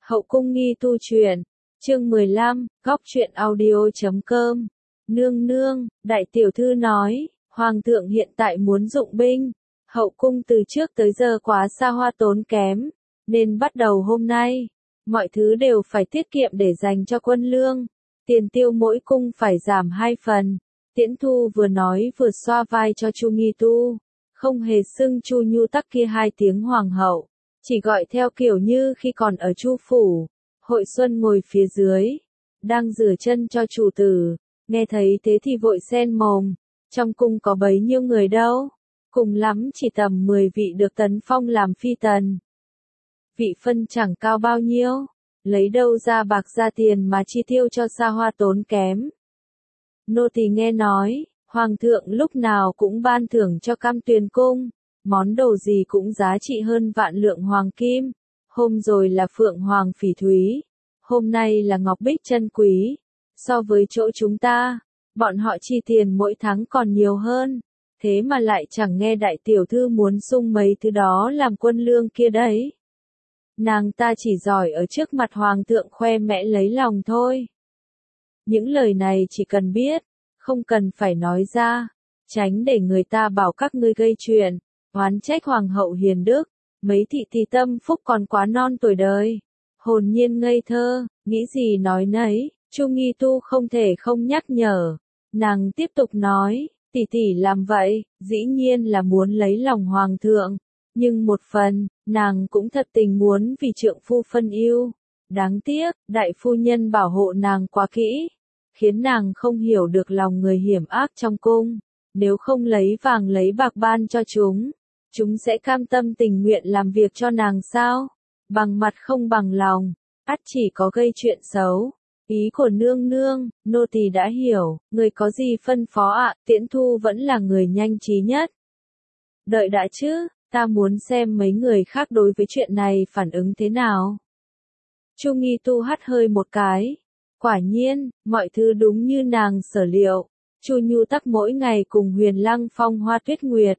Hậu cung nghi tu truyện, chương 15, góc truyện audio.com. Nương nương, đại tiểu thư nói, hoàng thượng hiện tại muốn dụng binh, hậu cung từ trước tới giờ quá xa hoa tốn kém, nên bắt đầu hôm nay, mọi thứ đều phải tiết kiệm để dành cho quân lương, tiền tiêu mỗi cung phải giảm 2 phần. Tiễn Thu vừa nói vừa xoa vai cho Chu Nghi Tu, không hề xưng Chu Nhu Tắc kia 2 tiếng hoàng hậu, chỉ gọi theo kiểu như khi còn ở Chu phủ. Hội Xuân ngồi phía dưới, đang rửa chân cho chủ tử, nghe thấy thế thì vội xen mồm, trong cung có bấy nhiêu người đâu, cùng lắm chỉ tầm 10 vị được tấn phong làm phi tần. Vị phân chẳng cao bao nhiêu, lấy đâu ra bạc ra tiền mà chi tiêu cho xa hoa tốn kém. Nô tỳ nghe nói, hoàng thượng lúc nào cũng ban thưởng cho Cam Tuyền cung, món đồ gì cũng giá trị hơn vạn lượng hoàng kim. Hôm rồi là phượng hoàng phỉ thúy, hôm nay là ngọc bích chân quý. So với chỗ chúng ta, bọn họ chi tiền mỗi tháng còn nhiều hơn, thế mà lại chẳng nghe đại tiểu thư muốn sung mấy thứ đó làm quân lương kia đấy. Nàng ta chỉ giỏi ở trước mặt hoàng thượng khoe mẽ lấy lòng thôi. Những lời này chỉ cần biết, không cần phải nói ra, tránh để người ta bảo các ngươi gây chuyện, oán trách hoàng hậu hiền đức. Mấy thị thì tâm phúc còn quá non tuổi đời, hồn nhiên ngây thơ, nghĩ gì nói nấy. Chu Nghi Tu không thể không nhắc nhở. Nàng tiếp tục nói, tỷ tỷ làm vậy, dĩ nhiên là muốn lấy lòng hoàng thượng, nhưng một phần, nàng cũng thật tình muốn vì trượng phu phân ưu. Đáng tiếc, đại phu nhân bảo hộ nàng quá kỹ, khiến nàng không hiểu được lòng người hiểm ác trong cung. Nếu không lấy vàng lấy bạc ban cho chúng sẽ cam tâm tình nguyện làm việc cho nàng sao? Bằng mặt không bằng lòng, ắt chỉ có gây chuyện xấu. Ý của nương nương, nô tỳ đã hiểu, người có gì phân phó ạ? Tiễn Thu vẫn là người nhanh trí nhất. Đợi đã chứ, ta muốn xem mấy người khác đối với chuyện này phản ứng thế nào. Chu Nghi Tu hắt hơi một cái. Quả nhiên, mọi thứ đúng như nàng sở liệu. Chu Nhu Tắc mỗi ngày cùng Huyền Lăng phong hoa tuyết nguyệt.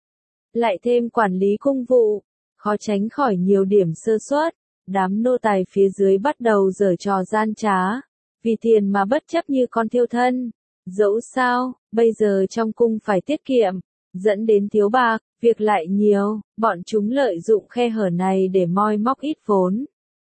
Lại thêm quản lý cung vụ, khó tránh khỏi nhiều điểm sơ suất. Đám nô tài phía dưới bắt đầu giở trò gian trá, vì tiền mà bất chấp như con thiêu thân. Dẫu sao, bây giờ trong cung phải tiết kiệm, dẫn đến thiếu bạc, việc lại nhiều, bọn chúng lợi dụng khe hở này để moi móc ít vốn.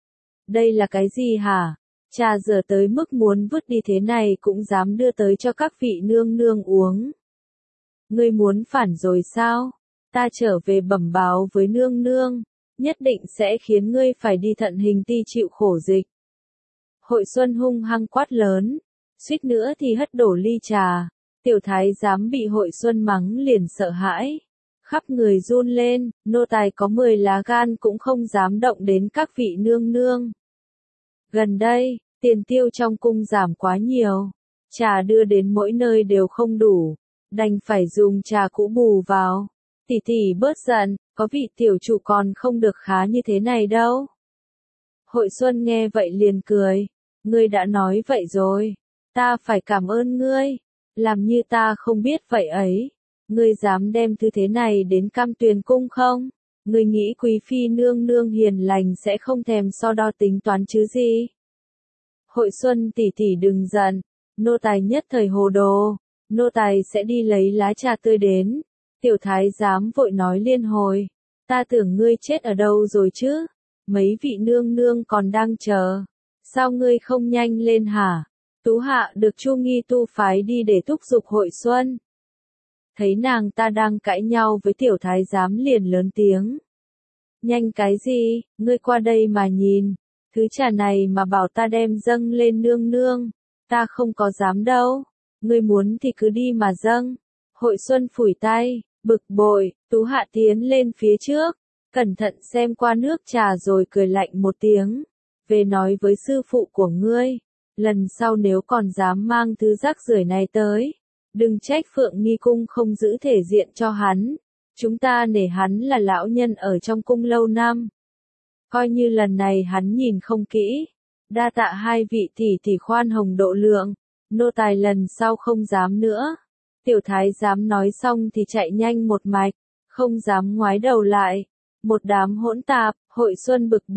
Đây là cái gì hả? Trà giờ tới mức muốn vứt đi thế này cũng dám đưa tới cho các vị nương nương uống. Ngươi muốn phản rồi sao? Ta trở về bẩm báo với nương nương, nhất định sẽ khiến ngươi phải đi thận hình ti chịu khổ dịch. Hội Xuân hung hăng quát lớn, suýt nữa thì hất đổ ly trà. Tiểu thái giám bị Hội Xuân mắng liền sợ hãi, khắp người run lên, nô tài có 10 lá gan cũng không dám động đến các vị nương nương. Gần đây, tiền tiêu trong cung giảm quá nhiều, trà đưa đến mỗi nơi đều không đủ, đành phải dùng trà cũ bù vào. Tỷ tỷ bớt giận, có vị tiểu chủ còn không được khá như thế này đâu. Hội Xuân nghe vậy liền cười, ngươi đã nói vậy rồi, ta phải cảm ơn ngươi, làm như ta không biết vậy ấy. Ngươi dám đem thứ thế này đến Cam Tuyền cung không? Ngươi nghĩ quý phi nương nương hiền lành sẽ không thèm so đo tính toán chứ gì? Hội Xuân tỷ tỷ đừng giận, nô tài nhất thời hồ đồ, nô tài sẽ đi lấy lá trà tươi đến. Tiểu thái giám vội nói liên hồi, ta tưởng ngươi chết ở đâu rồi chứ, mấy vị nương nương còn đang chờ, sao ngươi không nhanh lên hả? Tú hạ được Chu Nghi Tu phái đi để thúc giục Hội Xuân. Thấy nàng ta đang cãi nhau với tiểu thái giám liền lớn tiếng. Nhanh cái gì, ngươi qua đây mà nhìn, thứ trà này mà bảo ta đem dâng lên nương nương, ta không có dám đâu, ngươi muốn thì cứ đi mà dâng. Hội Xuân phủi tay, bực bội, Tú hạ tiến lên phía trước, cẩn thận xem qua nước trà rồi cười lạnh một tiếng, về nói với sư phụ của ngươi, lần sau nếu còn dám mang thứ rác rưởi này tới, đừng trách Phượng Nghi cung không giữ thể diện cho hắn, chúng ta nể hắn là lão nhân ở trong cung lâu năm. Coi như lần này hắn nhìn không kỹ, đa tạ hai vị tỷ khoan hồng độ lượng, nô tài lần sau không dám nữa. Tiểu thái giám nói xong thì chạy nhanh một mạch, không dám ngoái đầu lại. Một đám hỗn tạp, Hội Xuân bực bội,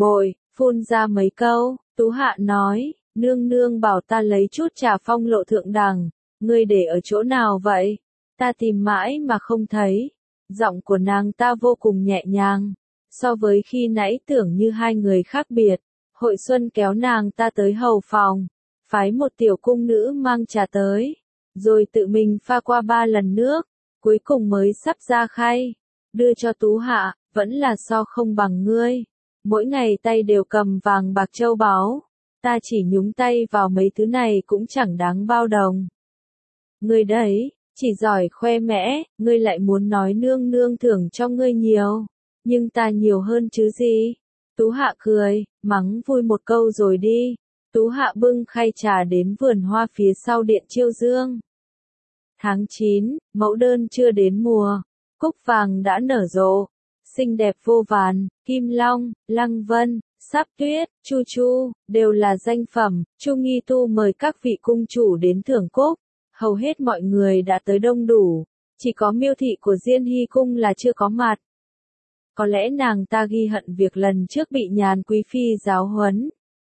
phun ra mấy câu, Tú Hạ nói, nương nương bảo ta lấy chút trà phong lộ thượng đẳng, ngươi để ở chỗ nào vậy? Ta tìm mãi mà không thấy. Giọng của nàng ta vô cùng nhẹ nhàng, so với khi nãy tưởng như hai người khác biệt. Hội Xuân kéo nàng ta tới hầu phòng, phái một tiểu cung nữ mang trà tới, rồi tự mình pha qua 3 lần nước, cuối cùng mới sắp ra khay, đưa cho Tú Hạ, vẫn là so không bằng ngươi. Mỗi ngày tay đều cầm vàng bạc châu báu, ta chỉ nhúng tay vào mấy thứ này cũng chẳng đáng bao đồng. Ngươi đấy, chỉ giỏi khoe mẽ, ngươi lại muốn nói nương nương thưởng cho ngươi nhiều, nhưng ta nhiều hơn chứ gì. Tú Hạ cười, mắng vui một câu rồi đi. Tú Hạ bưng khay trà đến vườn hoa phía sau điện Chiêu Dương. Tháng 9, mẫu đơn chưa đến mùa, cúc vàng đã nở rộ, xinh đẹp vô vàn, Kim Long, Lăng Vân, Sáp Tuyết, Chu Chu, đều là danh phẩm. Chu Nghi Tu mời các vị cung chủ đến thưởng cúc, hầu hết mọi người đã tới đông đủ, chỉ có Miêu thị của Diên Hy cung là chưa có mặt. Có lẽ nàng ta ghi hận việc lần trước bị Nhàn Quý Phi giáo huấn.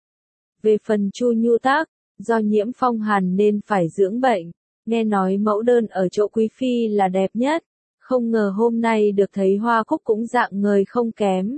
Về phần Chu Nhu Tác, do nhiễm phong hàn nên phải dưỡng bệnh, nghe nói mẫu đơn ở chỗ Quý Phi là đẹp nhất, không ngờ hôm nay được thấy hoa cúc cũng dạng ngời không kém.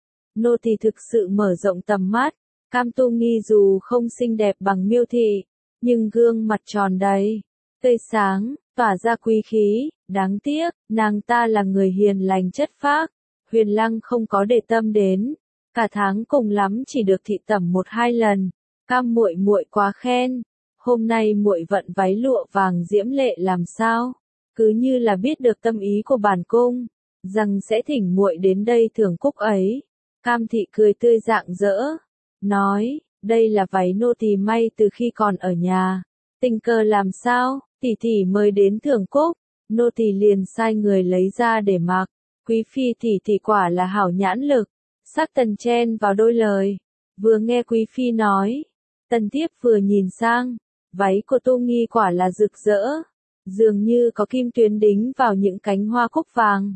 Nô tỳ thực sự mở rộng tầm mắt, Cam Tu Nghi dù không xinh đẹp bằng Miêu thị, nhưng gương mặt tròn đầy, tươi sáng, tỏa ra quý khí, đáng tiếc, nàng ta là người hiền lành chất phác, Huyền Lăng không có để tâm đến, cả tháng cùng lắm chỉ được thị tẩm 1-2 lần. Cam muội muội quá khen, hôm nay muội vận váy lụa vàng diễm lệ làm sao? Cứ như là biết được tâm ý của bản cung, rằng sẽ thỉnh muội đến đây thưởng cúc ấy. Cam thị cười tươi rạng rỡ, nói, đây là váy nô tỳ may từ khi còn ở nhà, tình cờ làm sao, tỷ tỷ mời đến thưởng cúc, nô tỳ liền sai người lấy ra để mặc. Quý phi tỷ tỷ quả là hảo nhãn lực. Sắc Tần chen vào đôi lời, vừa nghe Quý phi nói, Tần Thiếp vừa nhìn sang, váy của Tu Nghi quả là rực rỡ, dường như có kim tuyến đính vào những cánh hoa cúc vàng.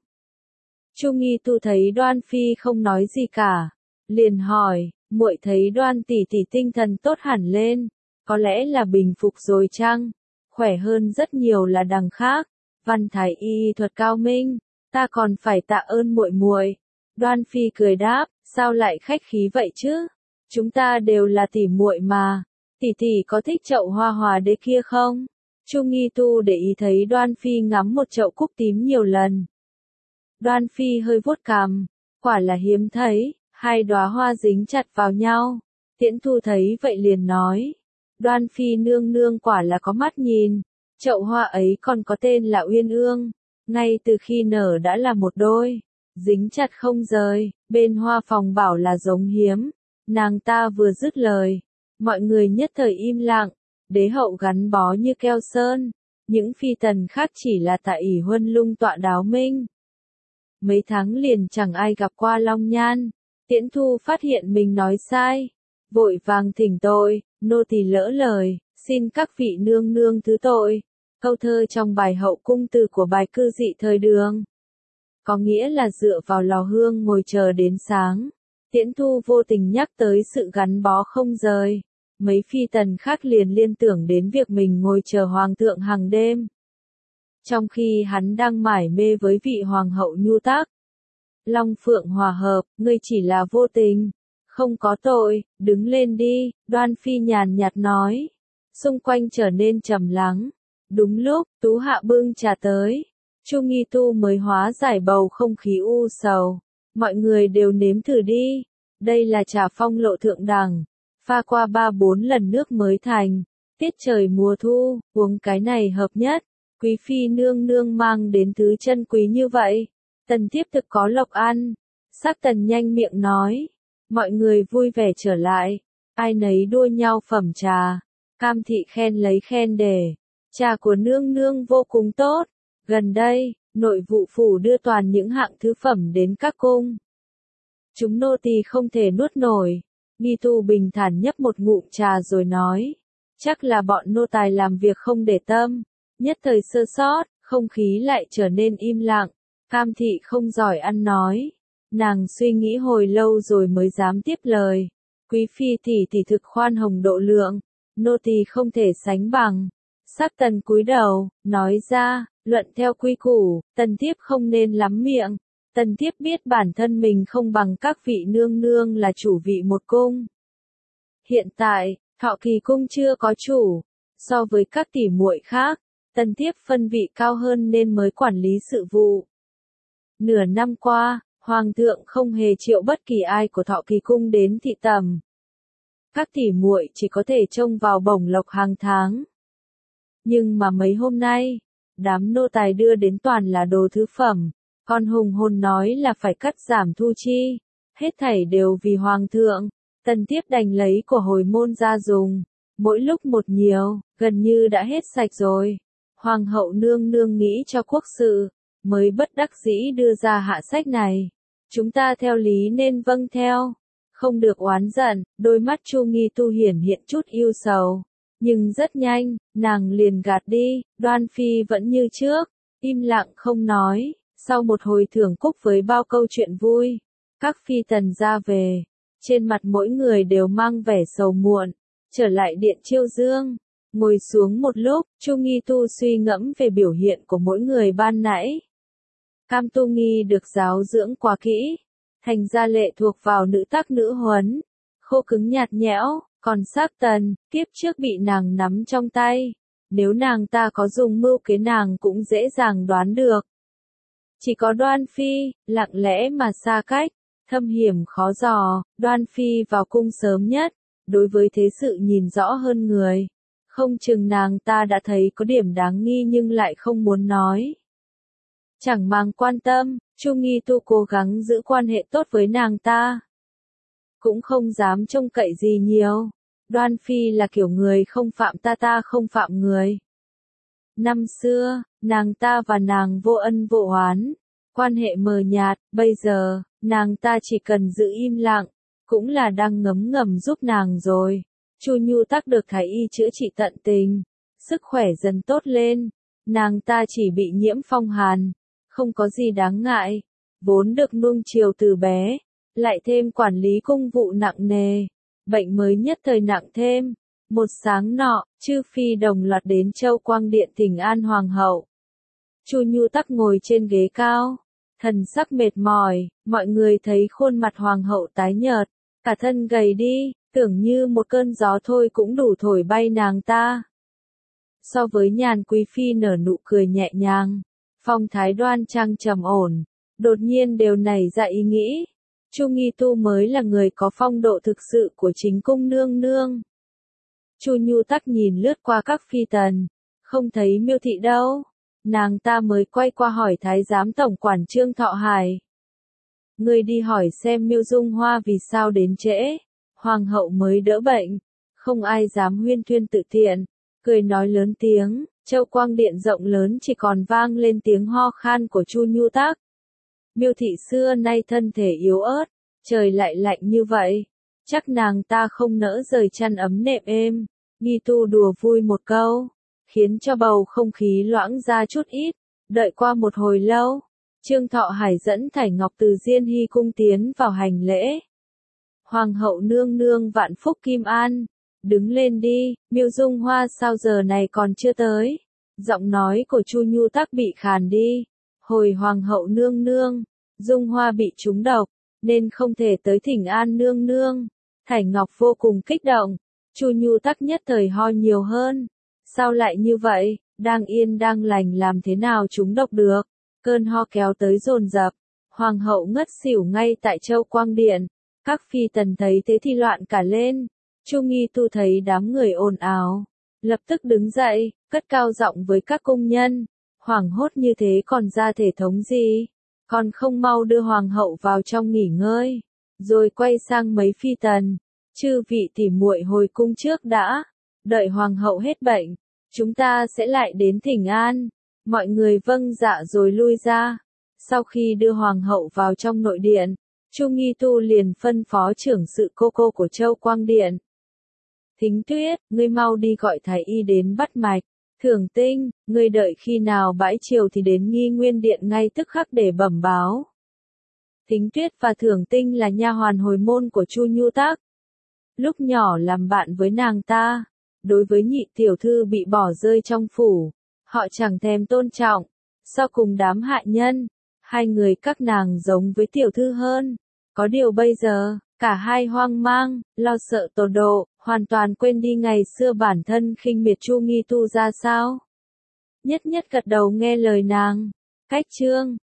Chu Nghi Tu thấy Đoan Phi không nói gì cả, liền hỏi, muội thấy Đoan tỷ tỷ tinh thần tốt hẳn lên, có lẽ là bình phục rồi chăng? Khỏe hơn rất nhiều là đằng khác, văn thái y thuật cao minh, ta còn phải tạ ơn muội muội. Đoan Phi cười đáp, sao lại khách khí vậy chứ? Chúng ta đều là tỷ muội mà. Tỷ tỷ có thích chậu hoa hòa đế kia không? Chu Nghi Tu để ý thấy Đoan Phi ngắm một chậu cúc tím nhiều lần. Đoan Phi hơi vuốt cằm, quả là hiếm thấy, 2 đóa hoa dính chặt vào nhau. Tiễn Thu thấy vậy liền nói, Đoan Phi nương nương quả là có mắt nhìn, chậu hoa ấy còn có tên là Uyên Ương, ngay từ khi nở đã là một đôi, dính chặt không rời, bên hoa phòng bảo là giống hiếm. Nàng ta vừa dứt lời, mọi người nhất thời im lặng, đế hậu gắn bó như keo sơn, những phi tần khác chỉ là tạ ỷ huân lung tọa đáo minh. Mấy tháng liền chẳng ai gặp qua Long Nhan, Tiễn Thu phát hiện mình nói sai, vội vàng thỉnh tội, nô tỳ lỡ lời, xin các vị nương nương thứ tội. Câu thơ trong bài Hậu Cung Từ của bài Cư Dị thời Đường, có nghĩa là dựa vào lò hương ngồi chờ đến sáng. Tiễn Thu vô tình nhắc tới sự gắn bó không rời, mấy phi tần khác liền liên tưởng đến việc mình ngồi chờ hoàng thượng hàng đêm. Trong khi hắn đang mải mê với vị hoàng hậu Nhu Tác. Long Phượng hòa hợp, ngươi chỉ là vô tình, không có tội, đứng lên đi, Đoan Phi nhàn nhạt nói. Xung quanh trở nên trầm lắng. Đúng lúc, Tú Hạ bưng trà tới, Chu Nghi Tu mới hóa giải bầu không khí u sầu. Mọi người đều nếm thử đi, đây là trà phong lộ thượng đẳng, pha qua 3-4 lần nước mới thành, tiết trời mùa thu, uống cái này hợp nhất. Quý phi nương nương mang đến thứ chân quý như vậy, Tần Thiếp thực có lộc ăn. Sắc Tần nhanh miệng nói, mọi người vui vẻ trở lại, ai nấy đua nhau phẩm trà. Cam thị khen lấy khen để, trà của nương nương vô cùng tốt. Gần đây, nội vụ phủ đưa toàn những hạng thứ phẩm đến các cung. Chúng nô tỳ không thể nuốt nổi. Nghi Tu bình thản nhấp một ngụm trà rồi nói, chắc là bọn nô tài làm việc không để tâm, nhất thời sơ sót, không khí lại trở nên im lặng. Cam thị không giỏi ăn nói, Nàng suy nghĩ hồi lâu rồi mới dám tiếp lời. Quý phi tỷ thực khoan hồng độ lượng, nô tỳ không thể sánh bằng. Sắc Tần cúi đầu, nói ra, luận theo quy củ, Tần thiếp không nên lắm miệng. Tần thiếp biết bản thân mình không bằng các vị nương nương là chủ vị một cung. Hiện tại, Thọ Kỳ cung chưa có chủ, so với các tỷ muội khác, Tần thiếp phân vị cao hơn nên mới quản lý sự vụ. Nửa năm qua, Hoàng thượng không hề triệu bất kỳ ai của Thọ Kỳ cung đến thị tầm. Các tỷ muội chỉ có thể trông vào bổng lộc hàng tháng. Nhưng mà mấy hôm nay, đám nô tài đưa đến toàn là đồ thứ phẩm, còn hùng hồn nói là phải cắt giảm thu chi, hết thảy đều vì Hoàng thượng. Tần thiếp đành lấy của hồi môn ra dùng, mỗi lúc một nhiều, gần như đã hết sạch rồi. Hoàng hậu nương nương nghĩ cho quốc sự, mới bất đắc dĩ đưa ra hạ sách này. Chúng ta theo lý nên vâng theo, không được oán giận. Đôi mắt Chu Nghi Tu hiển hiện chút ưu sầu, nhưng rất nhanh, nàng liền gạt đi. Đoan Phi vẫn như trước, im lặng không nói. Sau một hồi thưởng cúc với bao câu chuyện vui, các phi tần ra về, trên mặt mỗi người đều mang vẻ sầu muộn. Trở lại điện Chiêu Dương, ngồi xuống một lúc, Chu Nghi Tu suy ngẫm về biểu hiện của mỗi người ban nãy. Cam Tu Nghi được giáo dưỡng quá kỹ, thành ra lệ thuộc vào nữ tác nữ huấn, khô cứng nhạt nhẽo, còn Sắc Tần, kiếp trước bị nàng nắm trong tay, nếu nàng ta có dùng mưu kế nàng cũng dễ dàng đoán được. Chỉ có Đoan Phi, lặng lẽ mà xa cách, thâm hiểm khó dò. Đoan Phi vào cung sớm nhất, đối với thế sự nhìn rõ hơn người, không chừng nàng ta đã thấy có điểm đáng nghi nhưng lại không muốn nói. Chẳng mang quan tâm, Chu Nghi Tu cố gắng giữ quan hệ tốt với nàng ta, cũng không dám trông cậy gì nhiều. Đoan Phi là kiểu người không phạm ta, ta không phạm người. Năm xưa, nàng ta và nàng vô ân vô oán, quan hệ mờ nhạt. Bây giờ, nàng ta chỉ cần giữ im lặng, cũng là đang ngấm ngầm giúp nàng rồi. Chu Nhu Tắc được thái y chữa trị tận tình, sức khỏe dần tốt lên. Nàng ta chỉ bị nhiễm phong hàn, không có gì đáng ngại. Vốn được nuông chiều từ bé, lại thêm quản lý cung vụ nặng nề, bệnh mới nhất thời nặng thêm. Một sáng nọ, chư phi đồng loạt đến Châu Quang Điện thỉnh an hoàng hậu. Chu Nhu Tắc ngồi trên ghế cao, thần sắc mệt mỏi. Mọi người thấy khuôn mặt hoàng hậu tái nhợt, cả thân gầy đi, tưởng như một cơn gió thôi cũng đủ thổi bay nàng ta. So với Nhàn quý phi nở nụ cười nhẹ nhàng, phong thái đoan trang trầm ổn, đột nhiên đều nảy ra ý nghĩ, Chu Nghi Tu mới là người có phong độ thực sự của chính cung nương nương. Chu Nhu Tắc nhìn lướt qua các phi tần, không thấy Miêu Thị đâu. Nàng ta mới quay qua hỏi thái giám tổng quản Trương Thọ Hải. Người đi hỏi xem Miêu Dung Hoa vì sao đến trễ. Hoàng hậu mới đỡ bệnh, không ai dám huyên thuyên tự tiện, cười nói lớn tiếng. Châu Quang Điện rộng lớn chỉ còn vang lên tiếng ho khan của Chu Nhu Tắc. Miêu Thị xưa nay thân thể yếu ớt, trời lại lạnh như vậy, chắc nàng ta không nỡ rời chăn ấm nệm êm. Nghi Tu đùa vui một câu, khiến cho bầu không khí loãng ra chút ít. Đợi qua một hồi lâu, Trương Thọ Hải dẫn Thải Ngọc từ Diên Hy cung tiến vào hành lễ. Hoàng hậu nương nương vạn phúc kim an, đứng lên đi. Miêu Dung Hoa sao giờ này còn chưa tới? Giọng nói của Chu Nhu Tắc bị khàn đi. Hồi hoàng hậu nương nương, Dung Hoa bị trúng độc, nên không thể tới thỉnh an nương nương. Thải Ngọc vô cùng kích động, Chu Nhu Tắc nhất thời ho nhiều hơn. Sao lại như vậy, đang yên đang lành làm thế nào trúng độc được? Cơn ho kéo tới dồn dập, hoàng hậu ngất xỉu ngay tại Châu Quang Điện. Các phi tần thấy thế thì loạn cả lên. Chu Nghi Tu thấy đám người ồn ào, lập tức đứng dậy, cất cao giọng với các cung nhân. Hoảng hốt như thế còn ra thể thống gì? Còn không mau đưa hoàng hậu vào trong nghỉ ngơi. Rồi quay sang mấy phi tần. Chư vị tỉ muội hồi cung trước đã. Đợi hoàng hậu hết bệnh, chúng ta sẽ lại đến thỉnh an. Mọi người vâng dạ rồi lui ra. Sau khi đưa hoàng hậu vào trong nội điện, Chu Nghi Tu liền phân phó trưởng sự cô của Châu Quang Điện. Thính Tuyết, ngươi mau đi gọi thái y đến bắt mạch. Thường Tinh, ngươi đợi khi nào bãi chiều thì đến Nghi Nguyên Điện ngay tức khắc để bẩm báo. Kính Tuyết và Thưởng Tinh là nha hoàn hồi môn của Chu Nhu Tác. Lúc nhỏ làm bạn với nàng ta. Đối với nhị tiểu thư bị bỏ rơi trong phủ, họ chẳng thèm tôn trọng. So cùng đám hạ nhân, hai người các nàng giống với tiểu thư hơn. Có điều bây giờ, cả hai hoang mang, lo sợ tột độ, hoàn toàn quên đi ngày xưa bản thân khinh miệt Chu Nghi Tu ra sao. Nhất nhất gật đầu nghe lời nàng. Cách chương